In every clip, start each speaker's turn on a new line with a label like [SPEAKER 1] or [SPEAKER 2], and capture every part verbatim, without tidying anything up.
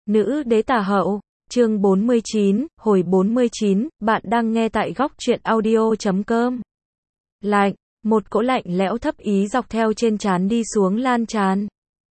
[SPEAKER 1] Nữ đế tả hậu, chương bốn mươi chín, hồi bốn mươi chín, bạn đang nghe tại góc truyện audio chấm com. Lạnh, một cỗ lạnh lẽo thấp ý dọc theo trên trán đi xuống lan tràn.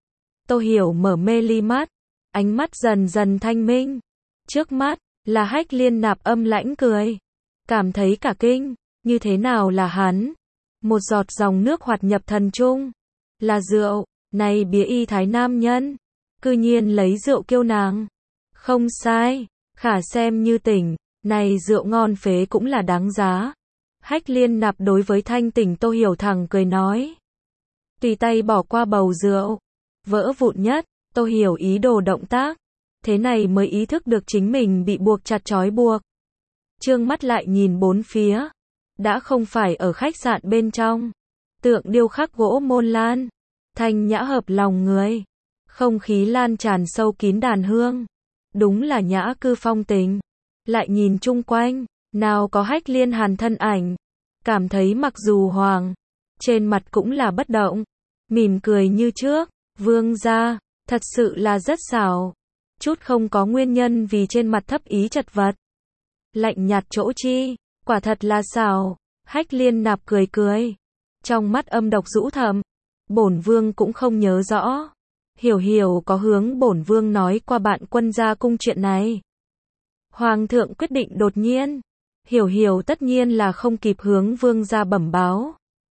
[SPEAKER 1] Tô Hiểu mở mê ly mắt, ánh mắt dần dần thanh minh. Trước mắt, là Hách Liên Nạp âm lãnh cười. Cảm thấy cả kinh, như thế nào là hắn? Một giọt dòng nước hoạt nhập thần trung. Là rượu, này bía y thái nam nhân. Cư nhiên lấy rượu kêu nàng. Không sai, khả xem như tỉnh, này rượu ngon phế cũng là đáng giá. Hách Liên Nạp đối với thanh tỉnh Tô Hiểu thẳng cười nói. Tùy tay bỏ qua bầu rượu. Vỡ vụn nhất, Tô Hiểu ý đồ động tác. Thế này mới ý thức được chính mình bị buộc chặt trói buộc. Trương mắt lại nhìn bốn phía. Đã không phải ở khách sạn bên trong. Tượng điêu khắc gỗ môn lan. Thanh nhã hợp lòng người. Không khí lan tràn sâu kín đàn hương. Đúng là nhã cư phong tình. Lại nhìn chung quanh, nào có Hách Liên Hàn thân ảnh. Cảm thấy mặc dù hoàng, trên mặt cũng là bất động. Mỉm cười như trước, vương gia, thật sự là rất xảo. Chút không có nguyên nhân vì trên mặt thấp ý chật vật. Lạnh nhạt chỗ chi, quả thật là xảo. Hách Liên Nạp cười cười. Trong mắt âm độc dũ thẳm. Bổn vương cũng không nhớ rõ. Hiểu Hiểu có hướng bổn vương nói qua bạn quân gia cung chuyện này. Hoàng thượng quyết định đột nhiên. Hiểu Hiểu tất nhiên là không kịp hướng vương gia bẩm báo.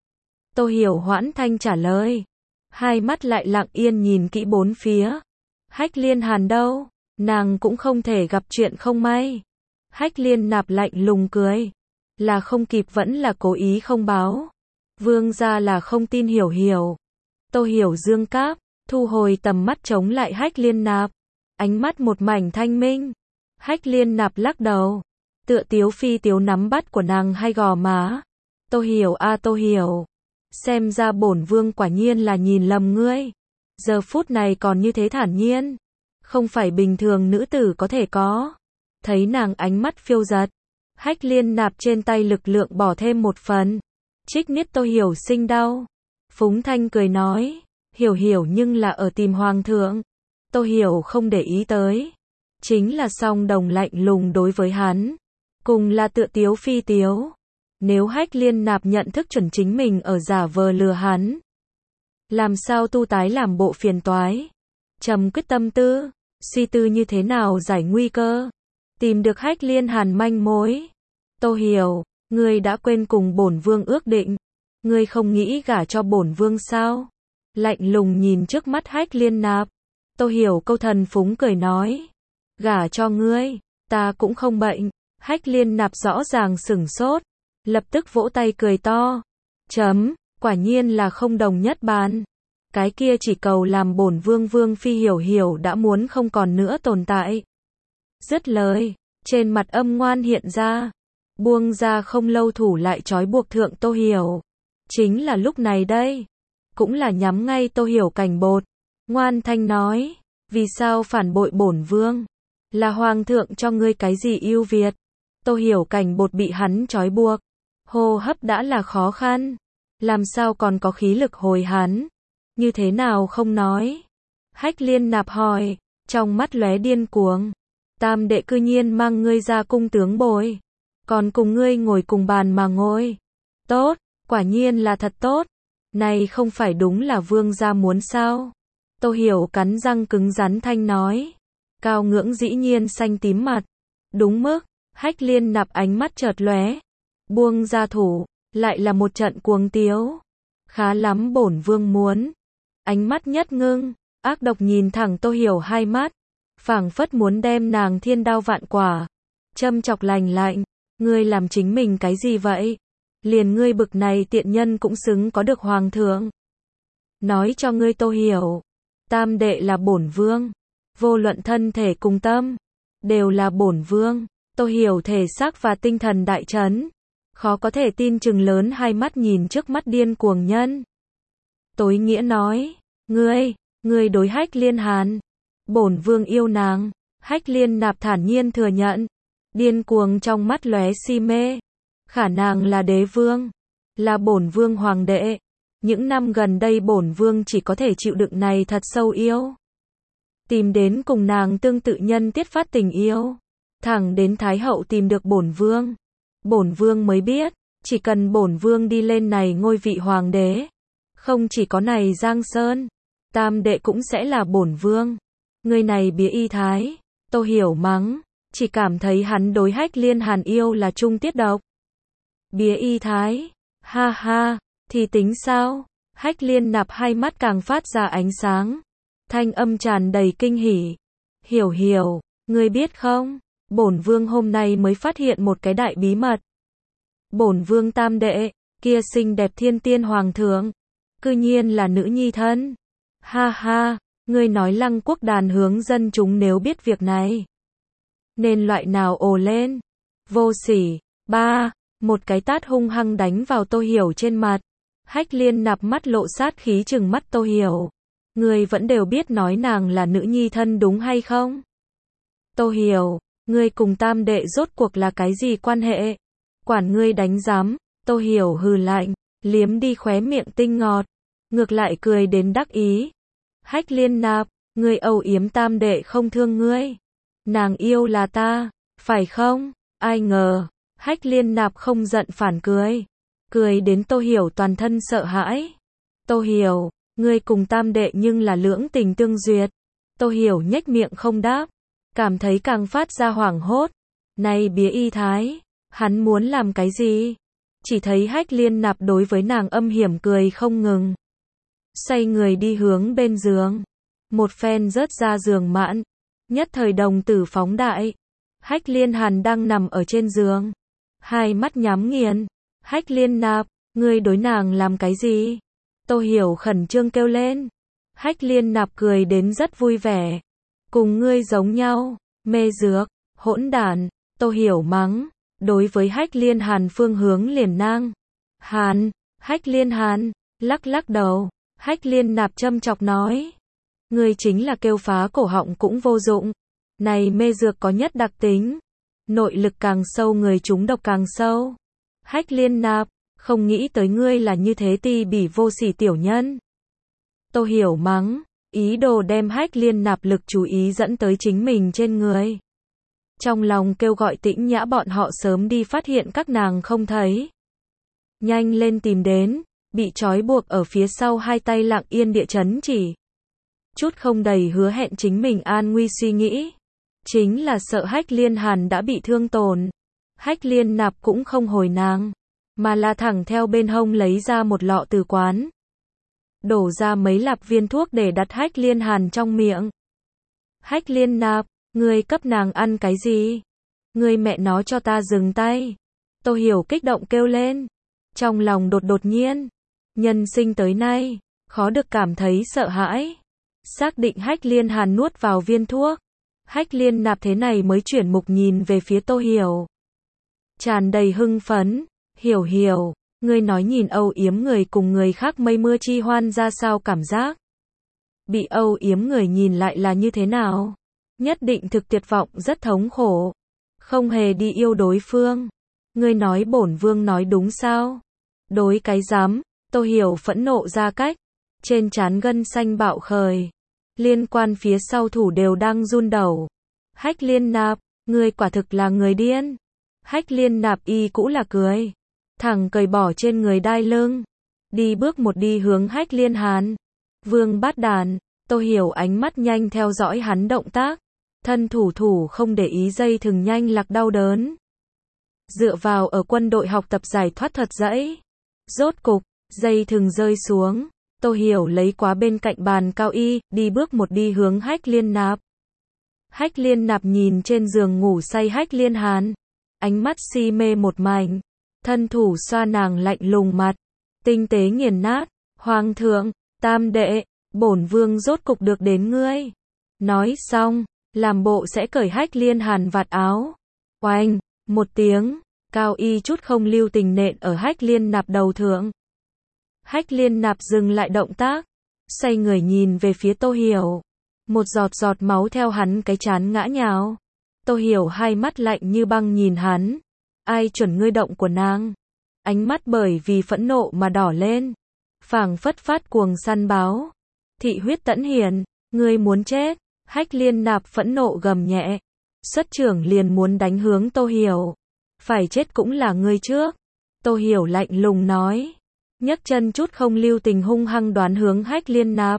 [SPEAKER 1] Tô Hiểu hoãn thanh trả lời. Hai mắt lại lặng yên nhìn kỹ bốn phía. Hách Liên Hàn đâu? Nàng cũng không thể gặp chuyện không may. Hách Liên Nạp lạnh lùng cười. Là không kịp vẫn là cố ý không báo. Vương gia là không tin Hiểu Hiểu. Tô Hiểu dương cáp. Thu hồi tầm mắt chống lại Hách Liên Nạp. Ánh mắt một mảnh thanh minh. Hách Liên Nạp lắc đầu. Tựa tiếu phi tiếu nắm bắt của nàng hay gò má. Tô Hiểu a à, Tô Hiểu. Xem ra bổn vương quả nhiên là nhìn lầm ngươi. Giờ phút này còn như thế thản nhiên. Không phải bình thường nữ tử có thể có. Thấy nàng ánh mắt phiêu giật. Hách Liên Nạp trên tay lực lượng bỏ thêm một phần. Trích niết Tô Hiểu sinh đau. Phúng thanh cười nói. Hiểu Hiểu nhưng là ở tìm hoàng thượng. Tô Hiểu không để ý tới. Chính là song đồng lạnh lùng đối với hắn. Cùng là tựa tiếu phi tiếu. Nếu Hách Liên Nạp nhận thức chuẩn chính mình ở giả vờ lừa hắn. Làm sao tu tái làm bộ phiền toái. Trầm quyết tâm tư. Suy tư như thế nào giải nguy cơ. Tìm được Hách Liên Hàn manh mối. Tô Hiểu, ngươi đã quên cùng bổn vương ước định. Ngươi không nghĩ gả cho bổn vương sao? Lạnh lùng nhìn trước mắt Hách Liên Nạp. Tô Hiểu câu thần phúng cười nói. Gả cho ngươi, ta cũng không bệnh. Hách Liên Nạp rõ ràng sửng sốt. Lập tức vỗ tay cười to. Chấm, quả nhiên là không đồng nhất bàn. Cái kia chỉ cầu làm bổn vương vương phi Hiểu Hiểu đã muốn không còn nữa tồn tại. Dứt lời, trên mặt âm ngoan hiện ra. Buông ra không lâu thủ lại trói buộc thượng Tô Hiểu. Chính là lúc này đây. Cũng là nhắm ngay Tô Hiểu cành bột. Ngoan thanh nói. Vì sao phản bội bổn vương? Là hoàng thượng cho ngươi cái gì ưu việt? Tô Hiểu cành bột bị hắn trói buộc. Hô hấp đã là khó khăn. Làm sao còn có khí lực hồi hắn? Như thế nào không nói? Hách Liên Nạp hỏi. Trong mắt lóe điên cuồng. Tam đệ cư nhiên mang ngươi ra cung tướng bồi. Còn cùng ngươi ngồi cùng bàn mà ngồi. Tốt, quả nhiên là thật tốt. Này không phải đúng là vương gia muốn sao? Tô Hiểu cắn răng cứng rắn thanh nói. Cao ngưỡng dĩ nhiên xanh tím mặt. Đúng mức, Hách Liên Nạp ánh mắt chợt lóe. Buông ra thủ, lại là một trận cuồng tiếu. Khá lắm bổn vương muốn. Ánh mắt nhất ngưng, ác độc nhìn thẳng Tô Hiểu hai mắt. Phảng phất muốn đem nàng thiên đao vạn quả. Châm chọc lành lạnh. Ngươi làm chính mình cái gì vậy? Liền ngươi bực này tiện nhân cũng xứng có được hoàng thượng. Nói cho ngươi Tô Hiểu. Tam đệ là bổn vương. Vô luận thân thể cùng tâm. Đều là bổn vương. Tô Hiểu thể xác và tinh thần đại chấn. Khó có thể tin chừng lớn hai mắt nhìn trước mắt điên cuồng nhân. Tối nghĩa nói. Ngươi, ngươi đối Hách Liên Hàn. Bổn vương yêu nàng. Hách Liên Nạp thản nhiên thừa nhận. Điên cuồng trong mắt lóe si mê. Khả năng là đế vương. Là bổn vương hoàng đệ. Những năm gần đây bổn vương chỉ có thể chịu đựng này thật sâu yêu. tìm đến cùng nàng tương tự nhân tiết phát tình yêu. Thẳng đến Thái hậu tìm được bổn vương. Bổn vương mới biết, chỉ cần bổn vương đi lên này ngôi vị hoàng đế, không chỉ có này Giang Sơn, tam đệ cũng sẽ là bổn vương. Người này bía y thái, Tô Hiểu mắng, chỉ cảm thấy hắn đối Hách Liên Hàn yêu là trung tiết độc. Bía y thái, ha ha, thì tính sao? Hách Liên Nạp hai mắt càng phát ra ánh sáng, thanh âm tràn đầy kinh hỉ. Hiểu hiểu, ngươi biết không, bổn vương hôm nay mới phát hiện một cái đại bí mật. Bổn vương tam đệ, kia xinh đẹp thiên tiên hoàng thượng, cư nhiên là nữ nhi thân. Ha ha, ngươi nói Lăng Quốc đàn hướng dân chúng nếu biết việc này, nên loại nào ồ lên. Vô sỉ, ba, một cái tát hung hăng đánh vào Tô Hiểu trên mặt. Hách Liên Nạp mắt lộ sát khí trừng mắt Tô Hiểu. Ngươi vẫn đều biết nói nàng là nữ nhi thân đúng hay không? Tô Hiểu, ngươi cùng tam đệ rốt cuộc là cái gì quan hệ? Quản ngươi đánh giám. Tô Hiểu hừ lạnh, liếm đi khóe miệng tinh ngọt, ngược lại cười đến đắc ý. Hách Liên Nạp, ngươi âu yếm tam đệ không thương ngươi. Nàng yêu là ta, phải không? Ai ngờ, Hách Liên Nạp không giận phản cười. Cười đến Tô Hiểu toàn thân sợ hãi. Tô Hiểu, ngươi cùng tam đệ nhưng là lưỡng tình tương duyệt. Tô Hiểu nhếch miệng không đáp, cảm thấy càng phát ra hoảng hốt. Này bía y thái, hắn muốn làm cái gì? Chỉ thấy Hách Liên Nạp đối với nàng âm hiểm cười không ngừng. Xoay người đi hướng bên giường. Một phen rớt ra giường mãn. Nhất thời đồng tử phóng đại. Hách Liên Hàn đang nằm ở trên giường. Hai mắt nhắm nghiền. Hách Liên Nạp, ngươi đối nàng làm cái gì? Tô Hiểu khẩn trương kêu lên. Hách Liên Nạp cười đến rất vui vẻ. Cùng ngươi giống nhau, mê dược, hỗn đản. Tô Hiểu mắng, đối với Hách Liên Hàn phương hướng liền nang. Hàn, Hách Liên Hàn, lắc lắc đầu. Hách Liên Nạp châm chọc nói, ngươi chính là kêu phá cổ họng cũng vô dụng. Này mê dược có nhất đặc tính, nội lực càng sâu người chúng độc càng sâu. Hách Liên Nạp, không nghĩ tới ngươi là như thế ti bỉ vô sỉ tiểu nhân. Tô Hiểu mắng, ý đồ đem Hách Liên Nạp lực chú ý dẫn tới chính mình trên người. Trong lòng kêu gọi Tĩnh Nhã bọn họ sớm đi phát hiện các nàng không thấy. Nhanh lên tìm đến, bị trói buộc ở phía sau hai tay lặng yên địa chấn chỉ. Chút không đầy hứa hẹn chính mình an nguy suy nghĩ. Chính là sợ Hách Liên Hàn đã bị thương tổn. Hách Liên Nạp cũng không hồi nàng, mà là thẳng theo bên hông lấy ra một lọ từ quán. Đổ ra mấy lạp viên thuốc để đặt Hách Liên Hàn trong miệng. Hách Liên Nạp, ngươi cấp nàng ăn cái gì? Ngươi mẹ nó cho ta dừng tay. Tô Hiểu kích động kêu lên. Trong lòng đột đột nhiên. Nhân sinh tới nay, khó được cảm thấy sợ hãi. Xác định Hách Liên Hàn nuốt vào viên thuốc. Hách Liên Nạp thế này mới chuyển mục nhìn về phía Tô Hiểu. Tràn đầy hưng phấn. Hiểu hiểu, ngươi nói nhìn âu yếm người cùng người khác mây mưa chi hoan ra sao cảm giác? Bị âu yếm người nhìn lại là như thế nào? Nhất định thực tuyệt vọng rất thống khổ. Không hề đi yêu đối phương. Ngươi nói bổn vương nói đúng sao? Đối cái dám, Tô Hiểu phẫn nộ ra cách. Trên trán gân xanh bạo khởi. Liên quan phía sau thủ đều đang run đầu. Hách Liên Nạp, ngươi quả thực là người điên. Hách Liên Nạp y cũ là cười. Thẳng cởi bỏ trên người đai lưng. Đi bước một đi hướng Hách Liên Hàn. Vương bát đàn, Tô Hiểu ánh mắt nhanh theo dõi hắn động tác. Thân thủ thủ không để ý dây thừng nhanh lạc đau đớn. Dựa vào ở quân đội học tập giải thoát thật dãy. Rốt cục, dây thừng rơi xuống. Tô Hiểu lấy quá bên cạnh bàn cao y, đi bước một đi hướng Hách Liên Nạp. Hách Liên Nạp nhìn trên giường ngủ say Hách Liên Hàn. Ánh mắt si mê một mảnh. Thân thủ xoa nàng lạnh lùng mặt. Tinh tế nghiền nát. Hoàng thượng, tam đệ, bổn vương rốt cục được đến ngươi. Nói xong, làm bộ sẽ cởi Hách Liên Hàn vạt áo. Oanh, một tiếng, cao y chút không lưu tình nện ở Hách Liên Nạp đầu thượng. Hách Liên Nạp dừng lại động tác, xoay người nhìn về phía Tô Hiểu. Một giọt giọt máu theo hắn cái trán ngã nhào. Tô Hiểu hai mắt lạnh như băng nhìn hắn. Ai chuẩn ngươi động của nàng? Ánh mắt bởi vì phẫn nộ mà đỏ lên. Phảng phất phát cuồng săn báo. Thị huyết tẫn hiền, ngươi muốn chết. Hách Liên Nạp phẫn nộ gầm nhẹ. Xuất trưởng liền muốn đánh hướng Tô Hiểu. Phải chết cũng là ngươi trước. Tô Hiểu lạnh lùng nói. Nhấc chân chút không lưu tình hung hăng đoán hướng Hách Liên Nạp.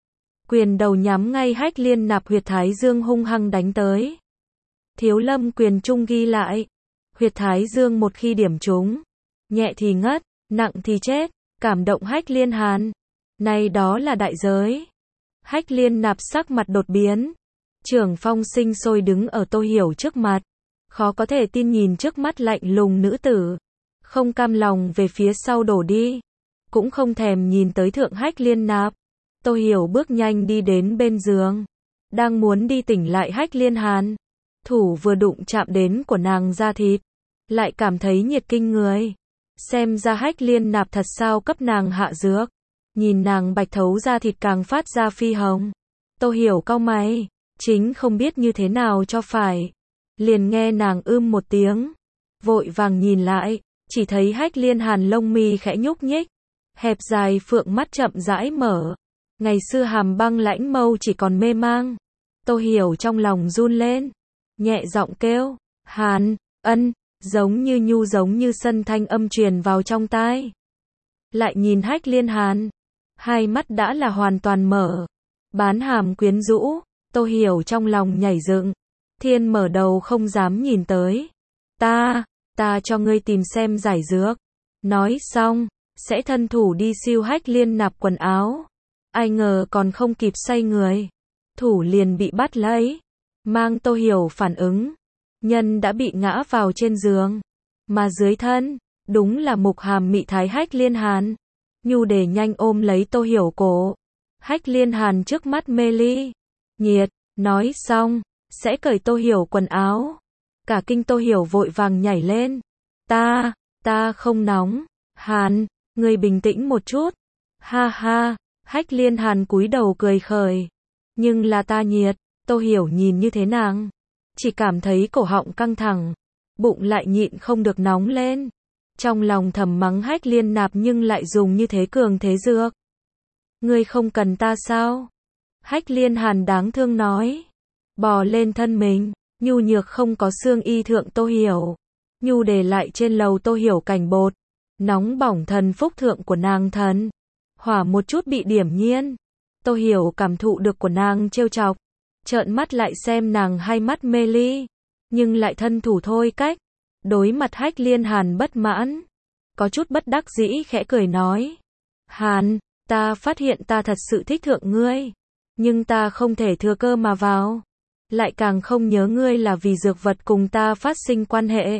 [SPEAKER 1] Quyền đầu nhắm ngay Hách Liên Nạp huyệt thái dương hung hăng đánh tới. Thiếu Lâm quyền trung ghi lại. Huyệt thái dương một khi điểm trúng. Nhẹ thì ngất, nặng thì chết. Cảm động Hách Liên Hàn. Này đó là đại giới. Hách Liên Nạp sắc mặt đột biến. Trưởng phong sinh sôi đứng ở Tô Hiểu trước mặt. Khó có thể tin nhìn trước mắt lạnh lùng nữ tử. Không cam lòng về phía sau đổ đi. Cũng không thèm nhìn tới thượng Hách Liên Nạp. Tô Hiểu bước nhanh đi đến bên giường. Đang muốn đi tỉnh lại Hách Liên Hàn. Thủ vừa đụng chạm đến của nàng da thịt. Lại cảm thấy nhiệt kinh người. Xem ra Hách Liên Nạp thật sao cấp nàng hạ dược. Nhìn nàng bạch thấu da thịt càng phát ra phi hồng. Tô Hiểu cau mày. Chính không biết như thế nào cho phải. Liền nghe nàng ưm một tiếng. Vội vàng nhìn lại. Chỉ thấy Hách Liên Hàn lông mi khẽ nhúc nhích. Hẹp dài phượng mắt chậm rãi mở. Ngày xưa hàm băng lãnh mâu chỉ còn mê mang. Tô Hiểu trong lòng run lên. Nhẹ giọng kêu. Hàn, ân, giống như nhu giống như sân thanh âm truyền vào trong tai. Lại nhìn Hách Liên Hàn. Hai mắt đã là hoàn toàn mở. Bán hàm quyến rũ. Tô Hiểu trong lòng nhảy dựng. Thiên mở đầu không dám nhìn tới. Ta, ta cho ngươi tìm xem giải dược. Nói xong, sẽ thân thủ đi siêu Hách Liên Nạp quần áo. Ai ngờ còn không kịp xoay người. Thủ liền bị bắt lấy. Mang Tô Hiểu phản ứng. Nhân đã bị ngã vào trên giường. Mà dưới thân, đúng là mục hàm mị thái Hách Liên Hàn. Nhu để nhanh ôm lấy Tô Hiểu cổ. Hách Liên Hàn trước mắt mê ly. Nhiệt, nói xong, sẽ cởi Tô Hiểu quần áo. Cả kinh Tô Hiểu vội vàng nhảy lên. Ta, ta không nóng. Hàn, ngươi bình tĩnh một chút. Ha ha, Hách Liên Hàn cúi đầu cười khởi. Nhưng là ta nhiệt. Tô Hiểu nhìn như thế nàng. Chỉ cảm thấy cổ họng căng thẳng. Bụng lại nhịn không được nóng lên. Trong lòng thầm mắng Hách Liên Nạp nhưng lại dùng như thế cường thế dược. Ngươi không cần ta sao? Hách Liên Hàn đáng thương nói. Bò lên thân mình. Nhu nhược không có xương y thượng Tô Hiểu. Nhu để lại trên lầu Tô Hiểu cảnh bột. Nóng bỏng thần phúc thượng của nàng thần. Hỏa một chút bị điểm nhiên. Tô Hiểu cảm thụ được của nàng trêu chọc. Trợn mắt lại xem nàng hai mắt mê ly. Nhưng lại thân thủ thôi cách. Đối mặt Hách Liên Hàn bất mãn. Có chút bất đắc dĩ khẽ cười nói. Hàn, ta phát hiện ta thật sự thích thượng ngươi. Nhưng ta không thể thừa cơ mà vào. Lại càng không nhớ ngươi là vì dược vật cùng ta phát sinh quan hệ.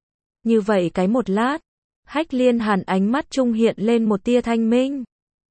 [SPEAKER 1] Như vậy cái một lát. Hách Liên Hàn ánh mắt trung hiện lên một tia thanh minh.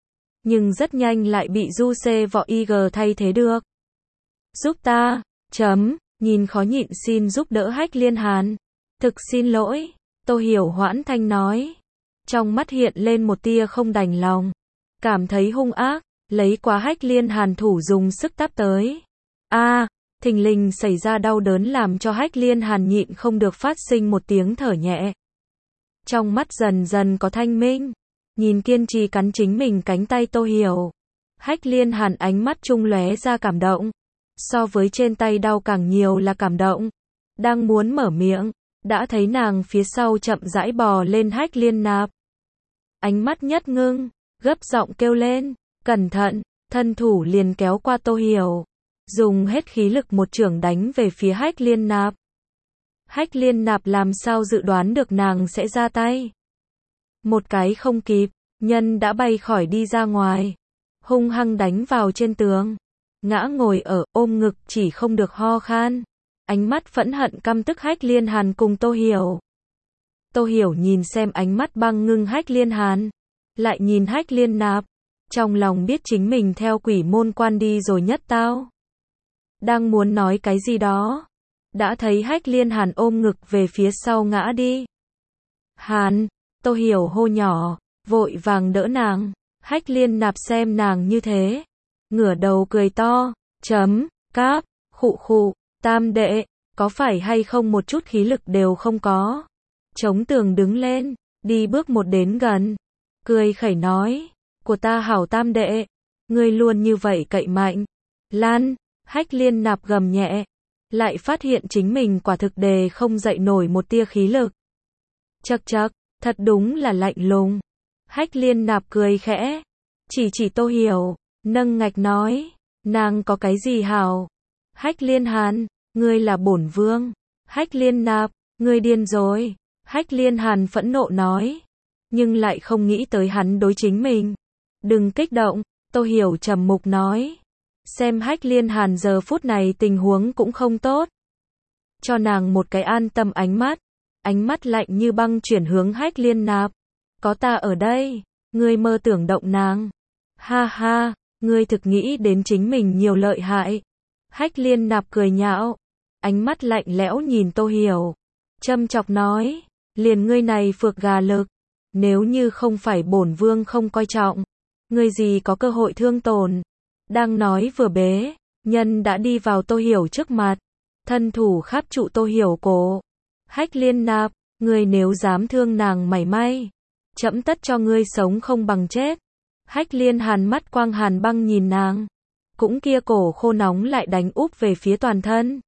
[SPEAKER 1] Nhưng rất nhanh lại bị du xê võ y gờ thay thế được. Giúp ta, chấm, nhìn khó nhịn xin giúp đỡ Hách Liên Hàn. Thực xin lỗi, Tô Hiểu hoãn thanh nói. Trong mắt hiện lên một tia không đành lòng. Cảm thấy hung ác, lấy quá Hách Liên Hàn thủ dùng sức táp tới. A, à, thình lình xảy ra đau đớn làm cho Hách Liên Hàn nhịn không được phát sinh một tiếng thở nhẹ. Trong mắt dần dần có thanh minh. Nhìn kiên trì cắn chính mình cánh tay Tô Hiểu. Hách Liên Hàn ánh mắt trung lóe ra cảm động. So với trên tay đau càng nhiều là cảm động. Đang muốn mở miệng, đã thấy nàng phía sau chậm rãi bò lên Hách Liên Nạp. Ánh mắt nhất ngưng, gấp giọng kêu lên, cẩn thận, thân thủ liền kéo qua Tô Hiểu. Dùng hết khí lực một chưởng đánh về phía Hách Liên Nạp. Hách Liên Nạp làm sao dự đoán được nàng sẽ ra tay. Một cái không kịp, nhân đã bay khỏi đi ra ngoài. Hung hăng đánh vào trên tường. Ngã ngồi ở, ôm ngực chỉ không được ho khan. Ánh mắt phẫn hận căm tức Hách Liên Hàn cùng Tô Hiểu. Tô Hiểu nhìn xem ánh mắt băng ngưng Hách Liên Hàn. Lại nhìn Hách Liên Nạp. Trong lòng biết chính mình theo quỷ môn quan đi rồi nhất tao. Đang muốn nói cái gì đó. Đã thấy Hách Liên Hàn ôm ngực về phía sau ngã đi. Hàn, Tô Hiểu hô nhỏ, vội vàng đỡ nàng. Hách Liên Nạp xem nàng như thế. Ngửa đầu cười to, chấm, cáp, khụ khụ, tam đệ, có phải hay không một chút khí lực đều không có. Chống tường đứng lên, đi bước một đến gần. Cười khẩy nói, của ta hảo tam đệ, ngươi luôn như vậy cậy mạnh. Lan, Hách Liên Nạp gầm nhẹ, lại phát hiện chính mình quả thực đề không dậy nổi một tia khí lực. Chậc chậc, thật đúng là lạnh lùng. Hách Liên Nạp cười khẽ, chỉ chỉ Tô Hiểu, nâng ngạch nói, nàng có cái gì hảo? Hách Liên Hàn, ngươi là bổn vương. Hách Liên Nạp, ngươi điên rồi. Hách Liên Hàn phẫn nộ nói, nhưng lại không nghĩ tới hắn đối chính mình. Đừng kích động, Tô Hiểu trầm mục nói. Xem Hách Liên Hàn giờ phút này tình huống cũng không tốt. Cho nàng một cái an tâm ánh mắt. Ánh mắt lạnh như băng chuyển hướng Hách Liên Nạp. Có ta ở đây, ngươi mơ tưởng động nàng. Ha ha, ngươi thực nghĩ đến chính mình nhiều lợi hại. Hách Liên Nạp cười nhạo. Ánh mắt lạnh lẽo nhìn Tô Hiểu. Châm chọc nói, liền ngươi này phược gà lực. Nếu như không phải bổn vương không coi trọng, ngươi gì có cơ hội thương tổn. Đang nói vừa bế, nhân đã đi vào Tô Hiểu trước mặt. Thân thủ kháp trụ Tô Hiểu cổ. Hách Liên Nạp, ngươi nếu dám thương nàng mảy may, trẫm tất cho ngươi sống không bằng chết. Hách Liên Hàn mắt quang hàn băng nhìn nàng. Cũng kia cổ khô nóng lại đánh úp về phía toàn thân.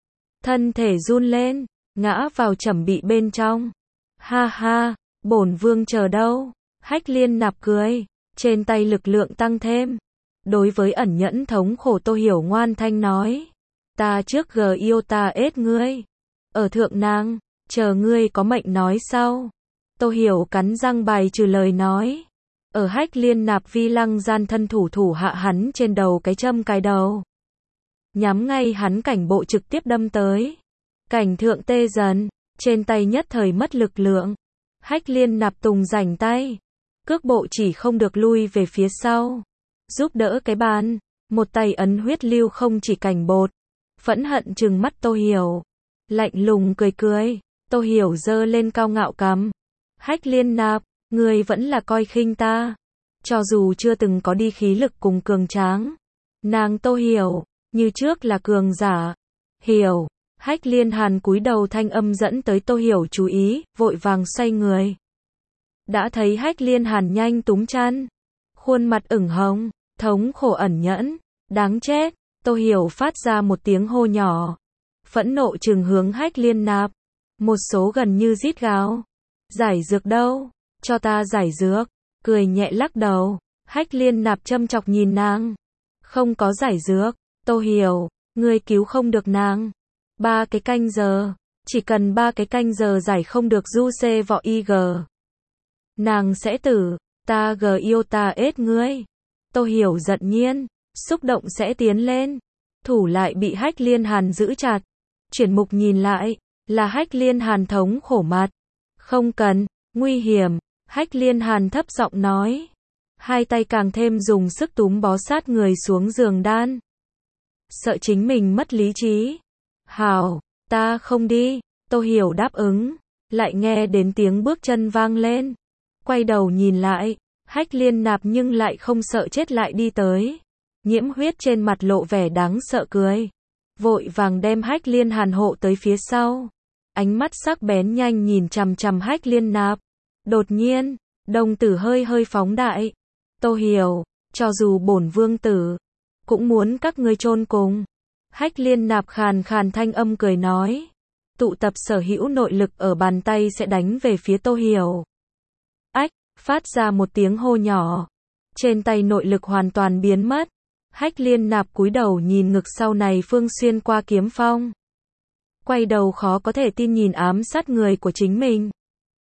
[SPEAKER 1] Thân thể run lên, ngã vào trầm bị bên trong. Ha ha, bổn vương chờ đâu. Hách Liên Nạp cười, trên tay lực lượng tăng thêm. Đối với ẩn nhẫn thống khổ Tô Hiểu ngoan thanh nói, ta trước gờ yêu ta ết ngươi. Ở thượng nàng, chờ ngươi có mệnh nói sau. Tô Hiểu cắn răng bài trừ lời nói. Ở Hách Liên Nạp vi lăng gian thân thủ thủ hạ hắn trên đầu cái châm cài đầu. Nhắm ngay hắn cảnh bộ trực tiếp đâm tới. Cảnh thượng tê dần, trên tay nhất thời mất lực lượng. Hách Liên Nạp tùng rảnh tay. Cước bộ chỉ không được lui về phía sau. Giúp đỡ cái bàn, một tay ấn huyết lưu không chỉ cảnh bột. Phẫn hận trừng mắt Tô Hiểu. Lạnh lùng cười cười, Tô Hiểu giơ lên cao ngạo cằm. Hách Liên Nạp, ngươi vẫn là coi khinh ta. Cho dù chưa từng có đi khí lực cùng cường tráng, nàng Tô Hiểu, như trước là cường giả. Hiểu, Hách Liên Hàn cúi đầu thanh âm dẫn tới Tô Hiểu chú ý, vội vàng xoay người. Đã thấy Hách Liên Hàn nhanh túm chăn, khuôn mặt ửng hồng, thống khổ ẩn nhẫn, đáng chết. Tô Hiểu phát ra một tiếng hô nhỏ, phẫn nộ trừng hướng Hách Liên Nạp, một số gần như rít gào. Giải dược đâu? Cho ta giải dược. Cười nhẹ lắc đầu. Hách Liên Nạp châm chọc nhìn nàng. Không có giải dược. Tô Hiểu, ngươi cứu không được nàng. Ba cái canh giờ. Chỉ cần ba cái canh giờ giải không được du xê vọ y gờ. Nàng sẽ tử. Ta gờ yêu ta ết ngươi. Tô Hiểu giận nhiên. Xúc động sẽ tiến lên. Thủ lại bị Hách Liên Hàn giữ chặt. Chuyển mục nhìn lại. Là Hách Liên Hàn thống khổ mặt. Không cần. Nguy hiểm. Hách Liên Hàn thấp giọng nói. Hai tay càng thêm dùng sức túm bó sát người xuống giường đan. Sợ chính mình mất lý trí. Hảo, ta không đi. Tô Hiểu đáp ứng. Lại nghe đến tiếng bước chân vang lên. Quay đầu nhìn lại. Hách Liên Nạp nhưng lại không sợ chết lại đi tới. Nhiễm huyết trên mặt lộ vẻ đáng sợ cười. Vội vàng đem Hách Liên Hàn hộ tới phía sau. Ánh mắt sắc bén nhanh nhìn chằm chằm Hách Liên Nạp. Đột nhiên, đồng tử hơi hơi phóng đại. Tô Hiểu, cho dù bổn vương tử, cũng muốn các ngươi chôn cùng. Hách Liên Nạp khàn khàn thanh âm cười nói. Tụ tập sở hữu nội lực ở bàn tay sẽ đánh về phía Tô Hiểu. Ách, phát ra một tiếng hô nhỏ. Trên tay nội lực hoàn toàn biến mất. Hách Liên Nạp cúi đầu nhìn ngực sau này phương xuyên qua kiếm phong. Quay đầu khó có thể tin nhìn ám sát người của chính mình.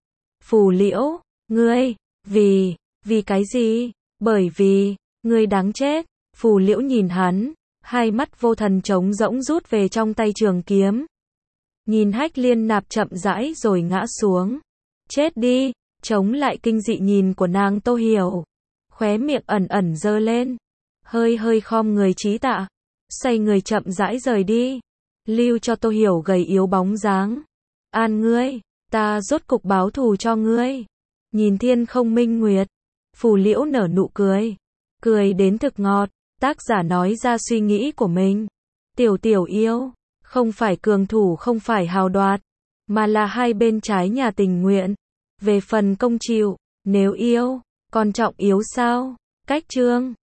[SPEAKER 1] Phù Liễu, ngươi, vì, vì cái gì? Bởi vì, ngươi đáng chết. Phù Liễu nhìn hắn, hai mắt vô thần trống rỗng rút về trong tay trường kiếm. Nhìn Hách Liên Nạp chậm rãi rồi ngã xuống. Chết đi, chống lại kinh dị nhìn của nàng Tô Hiểu. Khóe miệng ẩn ẩn giơ lên. Hơi hơi khom người trí tạ. Xoay người chậm rãi rời đi. Lưu cho Tô Hiểu gầy yếu bóng dáng. An ngươi, ta rốt cục báo thù cho ngươi. Nhìn thiên không minh nguyệt. Phù Liễu nở nụ cười. Cười đến thực ngọt. Tác giả nói ra suy nghĩ của mình. Tiểu tiểu yêu, không phải cường thủ không phải hào đoạt, mà là hai bên trái nhà tình nguyện. Về phần công chịu, nếu yêu, còn trọng yếu sao? Cách chương